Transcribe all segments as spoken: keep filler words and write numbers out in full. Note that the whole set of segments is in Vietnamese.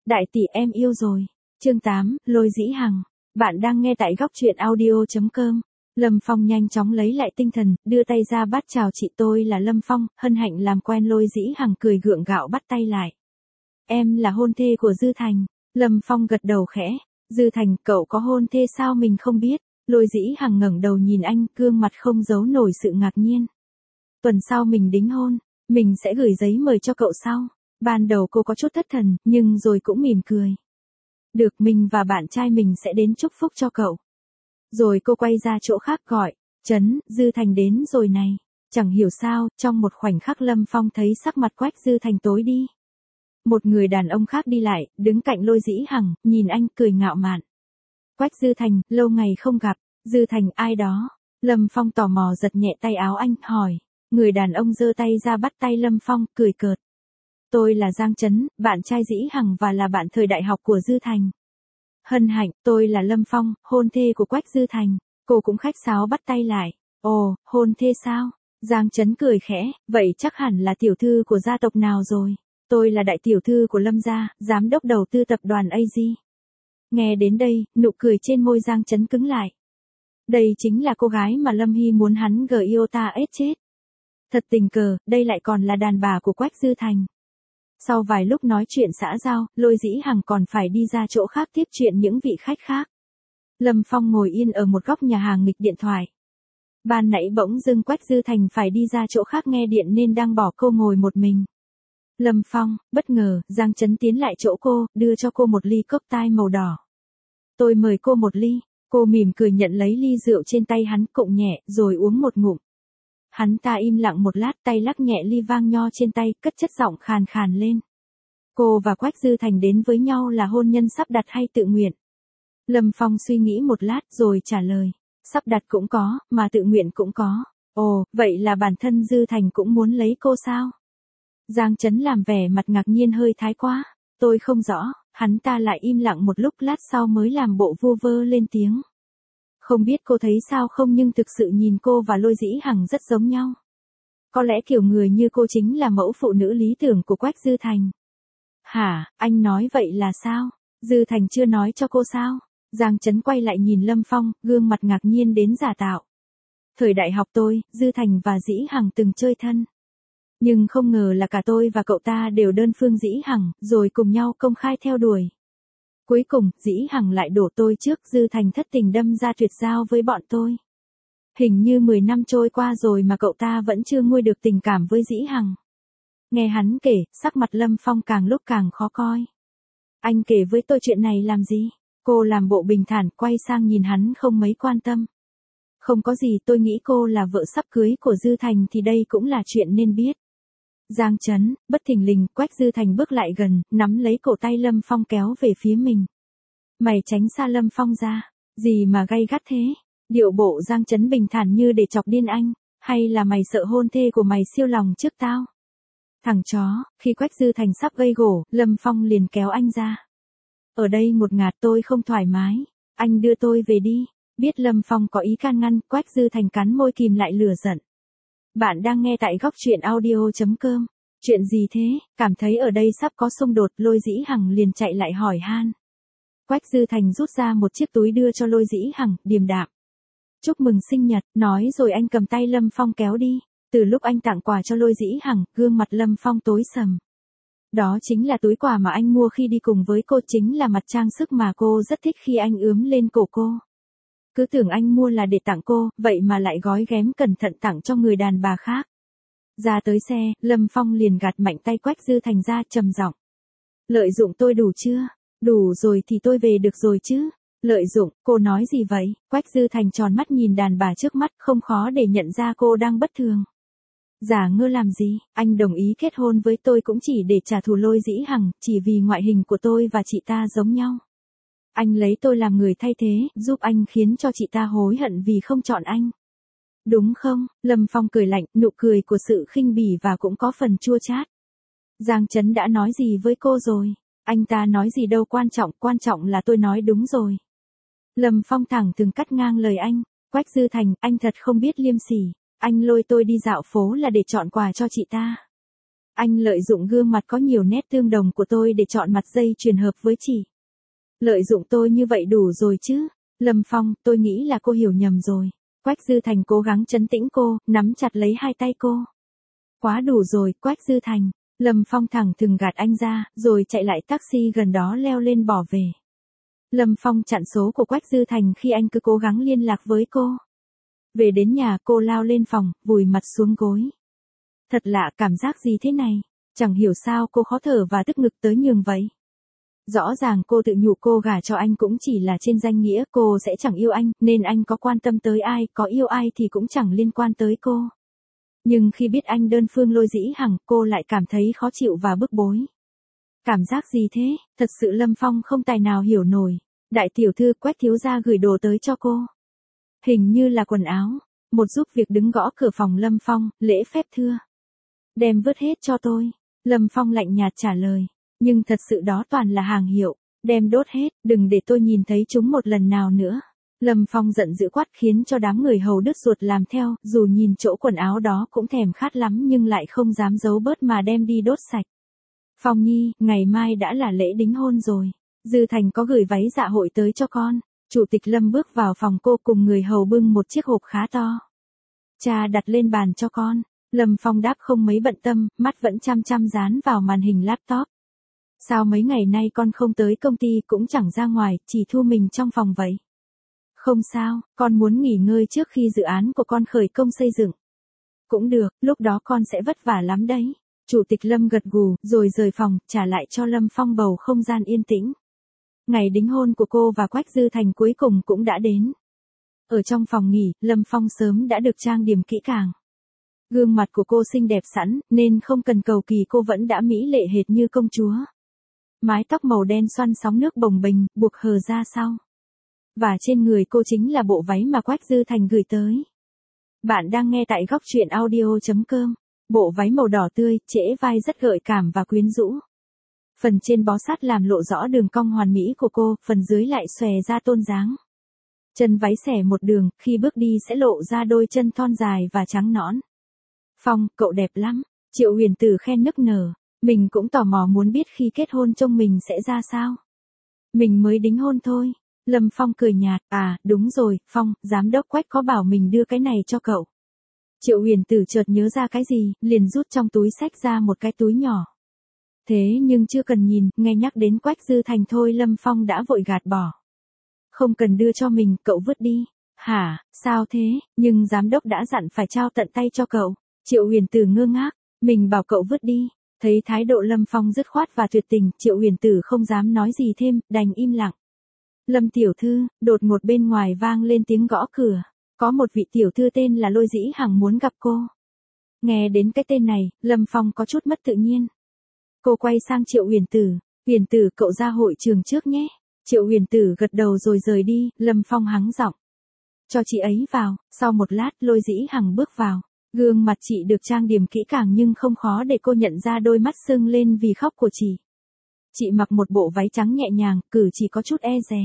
Đại tỷ em yêu rồi. Chương tám, Lôi Dĩ Hằng. Bạn đang nghe tại góc truyện audio chấm com. Lâm Phong nhanh chóng lấy lại tinh thần, đưa tay ra bắt chào chị, tôi là Lâm Phong, hân hạnh làm quen. Lôi Dĩ Hằng cười gượng gạo bắt tay lại. Em là hôn thê của Dư Thành. Lâm Phong gật đầu khẽ. Dư Thành, cậu có hôn thê sao mình không biết? Lôi Dĩ Hằng ngẩng đầu nhìn anh, gương mặt không giấu nổi sự ngạc nhiên. Tuần sau mình đính hôn, mình sẽ gửi giấy mời cho cậu sau. Ban đầu cô có chút thất thần, nhưng rồi cũng mỉm cười. Được, mình và bạn trai mình sẽ đến chúc phúc cho cậu. Rồi cô quay ra chỗ khác gọi, Trấn, Dư Thành đến rồi này. Chẳng hiểu sao, trong một khoảnh khắc Lâm Phong thấy sắc mặt Quách Dư Thành tối đi. Một người đàn ông khác đi lại, đứng cạnh Lôi Dĩ Hằng, nhìn anh cười ngạo mạn. Quách Dư Thành, lâu ngày không gặp. Dư Thành, ai đó? Lâm Phong tò mò giật nhẹ tay áo anh, hỏi. Người đàn ông giơ tay ra bắt tay Lâm Phong, cười cợt. Tôi là Giang Trấn, bạn trai Dĩ Hằng và là bạn thời đại học của Dư Thành. Hân hạnh, tôi là Lâm Phong, hôn thê của Quách Dư Thành. Cô cũng khách sáo bắt tay lại. Ồ, hôn thê sao? Giang Trấn cười khẽ, vậy chắc hẳn là tiểu thư của gia tộc nào rồi? Tôi là đại tiểu thư của Lâm gia, giám đốc đầu tư tập đoàn a giê. Nghe đến đây, nụ cười trên môi Giang Trấn cứng lại. Đây chính là cô gái mà Lâm Hy muốn hắn gờ yêu ta ết chết. Thật tình cờ, đây lại còn là đàn bà của Quách Dư Thành. Sau vài lúc nói chuyện xã giao, Lôi Dĩ Hằng còn phải đi ra chỗ khác tiếp chuyện những vị khách khác. Lâm Phong ngồi yên ở một góc nhà hàng nghịch điện thoại. Ban nãy bỗng dưng Quách Dư Thành phải đi ra chỗ khác nghe điện nên đang bỏ cô ngồi một mình. Lâm Phong, bất ngờ, Giang Trấn tiến lại chỗ cô, đưa cho cô một ly cốc tai màu đỏ. Tôi mời cô một ly, cô mỉm cười nhận lấy ly rượu trên tay hắn, cụng nhẹ, rồi uống một ngụm. Hắn ta im lặng một lát, tay lắc nhẹ ly vang nho trên tay, cất chất giọng khàn khàn lên. Cô và Quách Dư Thành đến với nhau là hôn nhân sắp đặt hay tự nguyện? Lâm Phong suy nghĩ một lát rồi trả lời. Sắp đặt cũng có, mà tự nguyện cũng có. Ồ, vậy là bản thân Dư Thành cũng muốn lấy cô sao? Giang Trấn làm vẻ mặt ngạc nhiên hơi thái quá. Tôi không rõ, hắn ta lại im lặng một lúc, lát sau mới làm bộ vu vơ lên tiếng. Không biết cô thấy sao không, nhưng thực sự nhìn cô và Lôi Dĩ Hằng rất giống nhau. Có lẽ kiểu người như cô chính là mẫu phụ nữ lý tưởng của Quách Dư Thành. Hả, anh nói vậy là sao? Dư Thành chưa nói cho cô sao? Giang Trấn quay lại nhìn Lâm Phong, gương mặt ngạc nhiên đến giả tạo. Thời đại học tôi, Dư Thành và Dĩ Hằng từng chơi thân. Nhưng không ngờ là cả tôi và cậu ta đều đơn phương Dĩ Hằng, rồi cùng nhau công khai theo đuổi. Cuối cùng, Dĩ Hằng lại đổ tôi trước, Dư Thành thất tình đâm ra tuyệt giao với bọn tôi. Hình như mười năm trôi qua rồi mà cậu ta vẫn chưa nguôi được tình cảm với Dĩ Hằng. Nghe hắn kể, sắc mặt Lâm Phong càng lúc càng khó coi. Anh kể với tôi chuyện này làm gì? Cô làm bộ bình thản, quay sang nhìn hắn không mấy quan tâm. Không có gì, tôi nghĩ cô là vợ sắp cưới của Dư Thành thì đây cũng là chuyện nên biết. Giang Trấn, bất thình lình, Quách Dư Thành bước lại gần, nắm lấy cổ tay Lâm Phong kéo về phía mình. Mày tránh xa Lâm Phong ra. Gì mà gay gắt thế? Điệu bộ Giang Trấn bình thản như để chọc điên anh. Hay là mày sợ hôn thê của mày siêu lòng trước tao? Thằng chó, khi Quách Dư Thành sắp gây gổ, Lâm Phong liền kéo anh ra. Ở đây ngột ngạt, tôi không thoải mái. Anh đưa tôi về đi. Biết Lâm Phong có ý can ngăn, Quách Dư Thành cắn môi kìm lại lửa giận. Bạn đang nghe tại góc truyện audio chấm com. Chuyện gì thế? Cảm thấy ở đây sắp có xung đột, Lôi Dĩ Hằng liền chạy lại hỏi han. Quách Dư Thành rút ra một chiếc túi đưa cho Lôi Dĩ Hằng, điềm đạm. Chúc mừng sinh nhật, nói rồi anh cầm tay Lâm Phong kéo đi. Từ lúc anh tặng quà cho Lôi Dĩ Hằng, gương mặt Lâm Phong tối sầm. Đó chính là túi quà mà anh mua khi đi cùng với cô, chính là mặt trang sức mà cô rất thích khi anh ướm lên cổ cô. Cứ tưởng anh mua là để tặng cô, vậy mà lại gói ghém cẩn thận tặng cho người đàn bà khác. Ra tới xe, Lâm Phong liền gạt mạnh tay Quách Dư Thành ra, trầm giọng. Lợi dụng tôi đủ chưa? Đủ rồi thì tôi về được rồi chứ? Lợi dụng, cô nói gì vậy? Quách Dư Thành tròn mắt nhìn đàn bà trước mắt, không khó để nhận ra cô đang bất thường. Giả ngơ làm gì? Anh đồng ý kết hôn với tôi cũng chỉ để trả thù Lôi Dĩ Hằng, chỉ vì ngoại hình của tôi và chị ta giống nhau. Anh lấy tôi làm người thay thế, giúp anh khiến cho chị ta hối hận vì không chọn anh. Đúng không? Lâm Phong cười lạnh, nụ cười của sự khinh bỉ và cũng có phần chua chát. Giang Trấn đã nói gì với cô rồi? Anh ta nói gì đâu quan trọng, quan trọng là tôi nói đúng rồi. Lâm Phong thẳng thừng cắt ngang lời anh. Quách Dư Thành, anh thật không biết liêm sỉ. Anh lôi tôi đi dạo phố là để chọn quà cho chị ta. Anh lợi dụng gương mặt có nhiều nét tương đồng của tôi để chọn mặt dây chuyền hợp với chị. Lợi dụng tôi như vậy đủ rồi chứ. Lâm Phong, tôi nghĩ là cô hiểu nhầm rồi. Quách Dư Thành cố gắng trấn tĩnh cô, nắm chặt lấy hai tay cô. Quá đủ rồi, Quách Dư Thành. Lâm Phong thẳng thừng gạt anh ra, rồi chạy lại taxi gần đó leo lên bỏ về. Lâm Phong chặn số của Quách Dư Thành khi anh cứ cố gắng liên lạc với cô. Về đến nhà cô lao lên phòng, vùi mặt xuống gối. Thật lạ, cảm giác gì thế này? Chẳng hiểu sao cô khó thở và tức ngực tới nhường vậy. Rõ ràng cô tự nhủ cô gả cho anh cũng chỉ là trên danh nghĩa, cô sẽ chẳng yêu anh, nên anh có quan tâm tới ai, có yêu ai thì cũng chẳng liên quan tới cô. Nhưng khi biết anh đơn phương Lôi Dĩ Hằng, cô lại cảm thấy khó chịu và bức bối. Cảm giác gì thế? Thật sự Lâm Phong không tài nào hiểu nổi. Đại tiểu thư Quách thiếu gia gửi đồ tới cho cô. Hình như là quần áo. Một giúp việc đứng gõ cửa phòng Lâm Phong, lễ phép thưa. Đem vứt hết cho tôi. Lâm Phong lạnh nhạt trả lời. Nhưng thật sự đó toàn là hàng hiệu. Đem đốt hết, đừng để tôi nhìn thấy chúng một lần nào nữa. Lâm Phong giận dữ quát khiến cho đám người hầu đứt ruột làm theo, dù nhìn chỗ quần áo đó cũng thèm khát lắm nhưng lại không dám giấu bớt mà đem đi đốt sạch. Phong Nhi, ngày mai đã là lễ đính hôn rồi. Dư Thành có gửi váy dạ hội tới cho con. Chủ tịch Lâm bước vào phòng cô cùng người hầu bưng một chiếc hộp khá to. Cha đặt lên bàn cho con. Lâm Phong đáp không mấy bận tâm, mắt vẫn chăm chăm dán vào màn hình laptop. Sao mấy ngày nay con không tới công ty cũng chẳng ra ngoài, chỉ thu mình trong phòng vậy? Không sao, con muốn nghỉ ngơi trước khi dự án của con khởi công xây dựng. Cũng được, lúc đó con sẽ vất vả lắm đấy. Chủ tịch Lâm gật gù, rồi rời phòng, trả lại cho Lâm Phong bầu không gian yên tĩnh. Ngày đính hôn của cô và Quách Dư Thành cuối cùng cũng đã đến. Ở trong phòng nghỉ, Lâm Phong sớm đã được trang điểm kỹ càng. Gương mặt của cô xinh đẹp sẵn, nên không cần cầu kỳ cô vẫn đã mỹ lệ hệt như công chúa. Mái tóc màu đen xoăn sóng nước bồng bềnh, buộc hờ ra sau. Và trên người cô chính là bộ váy mà Quách Dư Thành gửi tới. Bạn đang nghe tại góc truyện audio chấm com. Bộ váy màu đỏ tươi, trễ vai rất gợi cảm và quyến rũ. Phần trên bó sát làm lộ rõ đường cong hoàn mỹ của cô, phần dưới lại xòe ra tôn dáng. Chân váy xẻ một đường, khi bước đi sẽ lộ ra đôi chân thon dài và trắng nõn. Phong, cậu đẹp lắm. Triệu Huyền Tử khen nức nở. Mình cũng tò mò muốn biết khi kết hôn trông mình sẽ ra sao. Mình mới đính hôn thôi. Lâm Phong cười nhạt, à, đúng rồi, Phong, giám đốc Quách có bảo mình đưa cái này cho cậu. Triệu Huyền Tử chợt nhớ ra cái gì, liền rút trong túi xách ra một cái túi nhỏ. Thế nhưng chưa cần nhìn, nghe nhắc đến Quách Dư Thành thôi Lâm Phong đã vội gạt bỏ. Không cần đưa cho mình, cậu vứt đi. Hả, sao thế, nhưng giám đốc đã dặn phải trao tận tay cho cậu. Triệu Huyền Tử ngơ ngác, mình bảo cậu vứt đi. Thấy thái độ Lâm Phong dứt khoát và tuyệt tình, Triệu Huyền Tử không dám nói gì thêm, đành im lặng. Lâm tiểu thư, đột ngột bên ngoài vang lên tiếng gõ cửa. Có một vị tiểu thư tên là Lôi Dĩ Hằng muốn gặp cô. Nghe đến cái tên này, Lâm Phong có chút mất tự nhiên. Cô quay sang Triệu Huyền Tử, Huyền Tử cậu ra hội trường trước nhé. Triệu Huyền Tử gật đầu rồi rời đi, Lâm Phong hắng giọng. Cho chị ấy vào, sau một lát Lôi Dĩ Hằng bước vào. Gương mặt chị được trang điểm kỹ càng nhưng không khó để cô nhận ra đôi mắt sưng lên vì khóc của chị. Chị mặc một bộ váy trắng nhẹ nhàng, cử chỉ có chút e dè.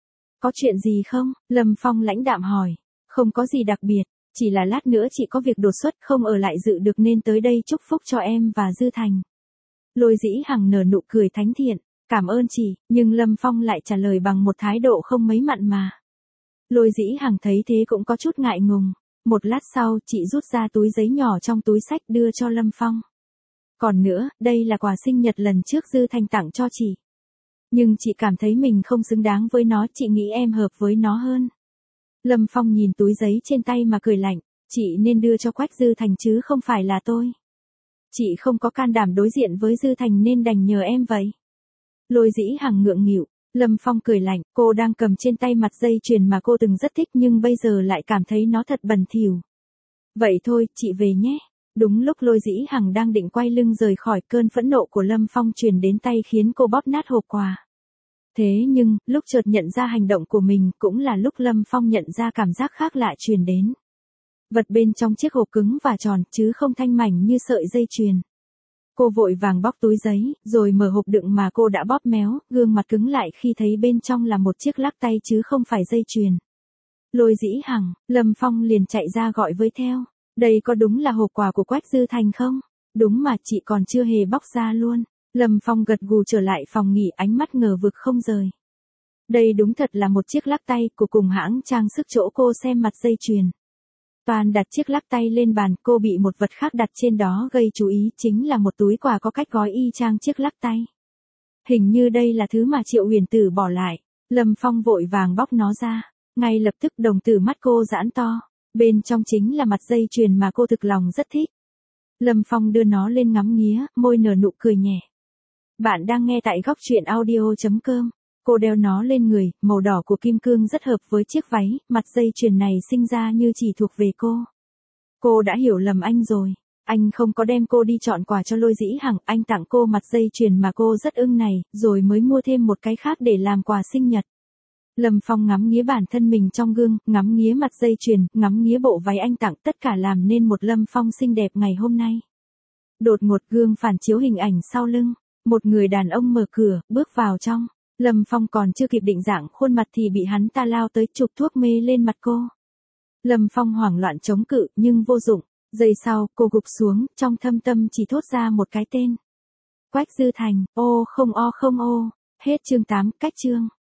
Có chuyện gì không? Lâm Phong lãnh đạm hỏi. Không có gì đặc biệt, chỉ là lát nữa chị có việc đột xuất không ở lại dự được nên tới đây chúc phúc cho em và Dư Thành. Lôi Dĩ Hằng nở nụ cười thánh thiện, cảm ơn chị, nhưng Lâm Phong lại trả lời bằng một thái độ không mấy mặn mà. Lôi Dĩ Hằng thấy thế cũng có chút ngại ngùng. Một lát sau, chị rút ra túi giấy nhỏ trong túi xách đưa cho Lâm Phong. Còn nữa, đây là quà sinh nhật lần trước Dư Thành tặng cho chị. Nhưng chị cảm thấy mình không xứng đáng với nó, chị nghĩ em hợp với nó hơn. Lâm Phong nhìn túi giấy trên tay mà cười lạnh, chị nên đưa cho Quách Dư Thành chứ không phải là tôi. Chị không có can đảm đối diện với Dư Thành nên đành nhờ em vậy. Lôi Dĩ Hằng ngượng nghịu, Lâm Phong cười lạnh, cô đang cầm trên tay mặt dây chuyền mà cô từng rất thích nhưng bây giờ lại cảm thấy nó thật bẩn thỉu. Vậy thôi, chị về nhé. Đúng lúc Lôi Dĩ Hằng đang định quay lưng rời khỏi, cơn phẫn nộ của Lâm Phong truyền đến tay khiến cô bóp nát hộp quà. Thế nhưng, lúc chợt nhận ra hành động của mình cũng là lúc Lâm Phong nhận ra cảm giác khác lạ truyền đến. Vật bên trong chiếc hộp cứng và tròn chứ không thanh mảnh như sợi dây chuyền. Cô vội vàng bóc túi giấy, rồi mở hộp đựng mà cô đã bóp méo, gương mặt cứng lại khi thấy bên trong là một chiếc lắc tay chứ không phải dây chuyền. Lôi Dĩ Hằng, Lâm Phong liền chạy ra gọi với theo. Đây có đúng là hộp quà của Quách Dư Thành không? Đúng mà chị còn chưa hề bóc ra luôn. Lâm Phong gật gù trở lại phòng nghỉ, ánh mắt ngờ vực không rời. Đây đúng thật là một chiếc lắc tay của cùng hãng trang sức chỗ cô xem mặt dây chuyền. Toàn đặt chiếc lắc tay lên bàn, cô bị một vật khác đặt trên đó gây chú ý, chính là một túi quà có cách gói y chang chiếc lắc tay. Hình như đây là thứ mà Triệu Huyền Tử bỏ lại. Lâm Phong vội vàng bóc nó ra. Ngay lập tức đồng tử mắt cô giãn to. Bên trong chính là mặt dây chuyền mà cô thực lòng rất thích. Lâm Phong đưa nó lên ngắm nghía, môi nở nụ cười nhẹ. Bạn đang nghe tại góc truyện audio chấm com. Cô đeo nó lên người, màu đỏ của kim cương rất hợp với chiếc váy, mặt dây chuyền này sinh ra như chỉ thuộc về cô. Cô đã hiểu lầm anh rồi. Anh không có đem cô đi chọn quà cho Lôi Dĩ Hằng, anh tặng cô mặt dây chuyền mà cô rất ưng này, rồi mới mua thêm một cái khác để làm quà sinh nhật. Lâm Phong ngắm nghía bản thân mình trong gương, ngắm nghía mặt dây chuyền, ngắm nghía bộ váy anh tặng, tất cả làm nên một Lâm Phong xinh đẹp ngày hôm nay. Đột ngột gương phản chiếu hình ảnh sau lưng, một người đàn ông mở cửa, bước vào trong. Lâm Phong còn chưa kịp định dạng khuôn mặt thì bị hắn ta lao tới chụp thuốc mê lên mặt cô. Lâm Phong hoảng loạn chống cự nhưng vô dụng, giây sau cô gục xuống, trong thâm tâm chỉ thốt ra một cái tên. Quách Dư Thành, ô không o không ô, hết chương tám, cách chương.